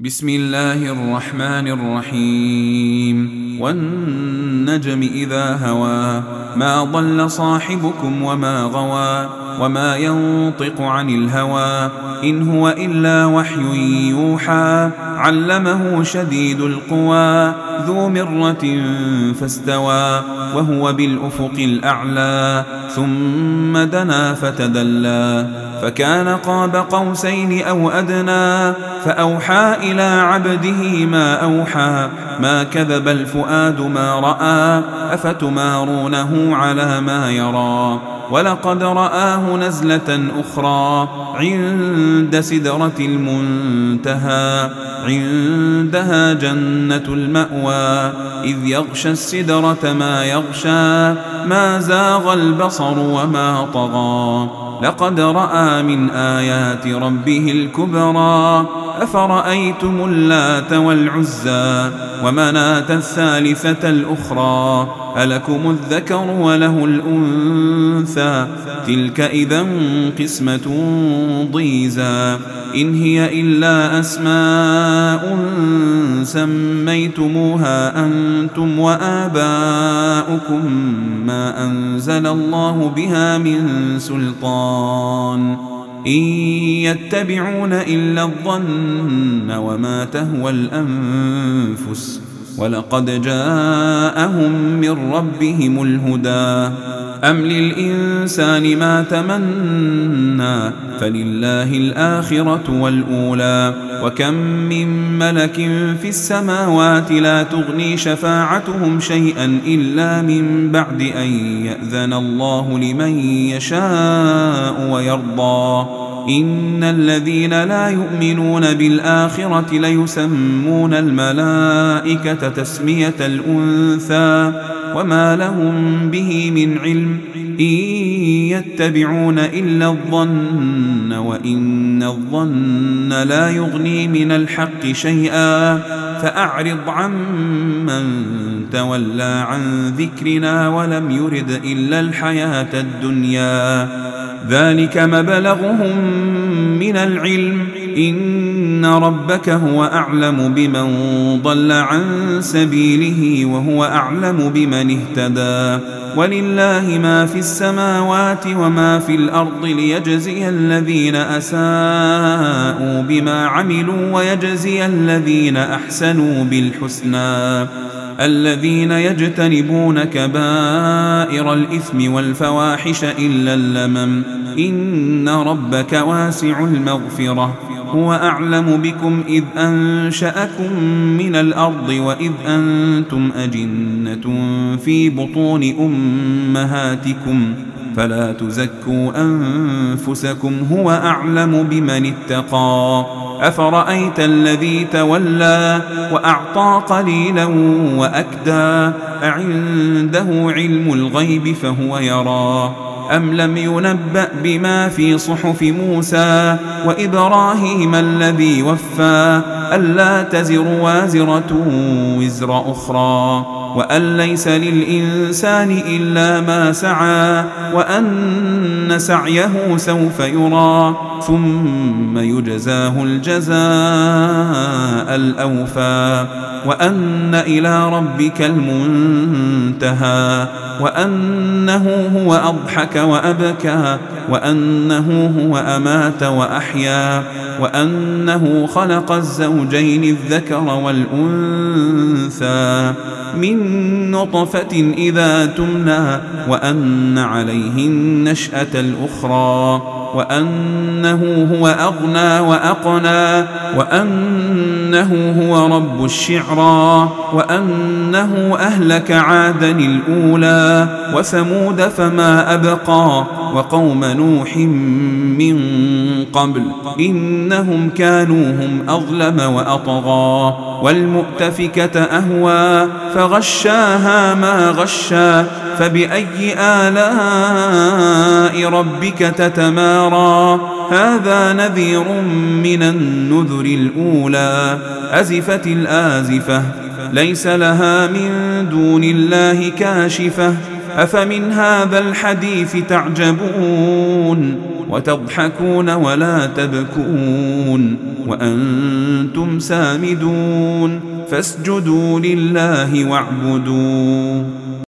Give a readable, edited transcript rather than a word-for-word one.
بسم الله الرحمن الرحيم والنجم إذا هوى ما ضل صاحبكم وما غوى وما ينطق عن الهوى إن هو إلا وحي يوحى علمه شديد القوى ذو مرة فاستوى وهو بالأفق الأعلى ثم دنا فتدلى فكان قاب قوسين أو أدنى فأوحى إلى عبده ما أوحى ما كذب الفؤاد ما رأى أفتمارونه على ما يرى ولقد رآه نزلة أخرى عند سدرة المنتهى عندها جنة المأوى إذ يغشى السدرة ما يغشى ما زاغ البصر وما طغى لقد رأى من آيات ربه الكبرى أفرأيتم اللات والعزى ومناة الثالثة الأخرى ألكم الذكر وله الأنثى تلك إذا قسمة ضيزى إن هي إلا أسماء سميتموها أنتم وآباؤكم ما أنزل الله بها من سلطان إن يتبعون إلا الظن وما تهوى الأنفس ولقد جاءهم من ربهم الهدى أم للإنسان ما تمنى فلله الآخرة والأولى وكم من ملك في السماوات لا تغني شفاعتهم شيئا إلا من بعد أن يأذن الله لمن يشاء ويرضى إن الذين لا يؤمنون بالآخرة ليسمون الملائكة تسمية الأنثى وما لهم به من علم إن يتبعون إلا الظن وإن الظن لا يغني من الحق شيئا فأعرض عمن تولى عن ذكرنا ولم يرد إلا الحياة الدنيا ذلك مبلغهم من العلم إن ربك هو أعلم بمن ضل عن سبيله وهو أعلم بمن اهتدى ولله ما في السماوات وما في الأرض ليجزي الذين أساءوا بما عملوا ويجزي الذين أحسنوا بالحسنى الذين يجتنبون كبائر الإثم والفواحش إلا اللمم إن ربك واسع المغفرة هو أعلم بكم إذ أنشأكم من الأرض وإذ أنتم أجنة في بطون أمهاتكم فلا تزكوا أنفسكم هو أعلم بمن اتقى أفرأيت الذي تولى وأعطى قليلا وأكدى أعنده علم الغيب فهو يرى أم لم ينبأ بما في صحف موسى وإبراهيم الذي وفى ألا تزر وازرة وزر أخرى وأن ليس للإنسان إلا ما سعى وأن سعيه سوف يرى ثم يجزاه الجزاء الأوفى وأن إلى ربك المنتهى وأنه هو أضحك وأبكى وأنه هو أمات وأحيا وأنه خلق الزوجين الذكر والأنثى من نطفة إذا تمنى وأن عليه النشأة الأخرى وأنه هو أغنى وأقنى وأنه هو رب الشعرى وأنه أهلك عادا الأولى وثمود فما أبقى وقوم نوح من قبل إنهم كانوا هم أظلم وأطغى والمؤتفكة أهوى فغشاها ما غشى فبأي آلاء ربك تتمارى هذا نذير من النذر الأولى أزفت الآزفة ليس لها من دون الله كاشفة أفمن هذا الحديث تعجبون وتضحكون ولا تبكون وأنتم سامدون فاسجدوا لله واعبدوا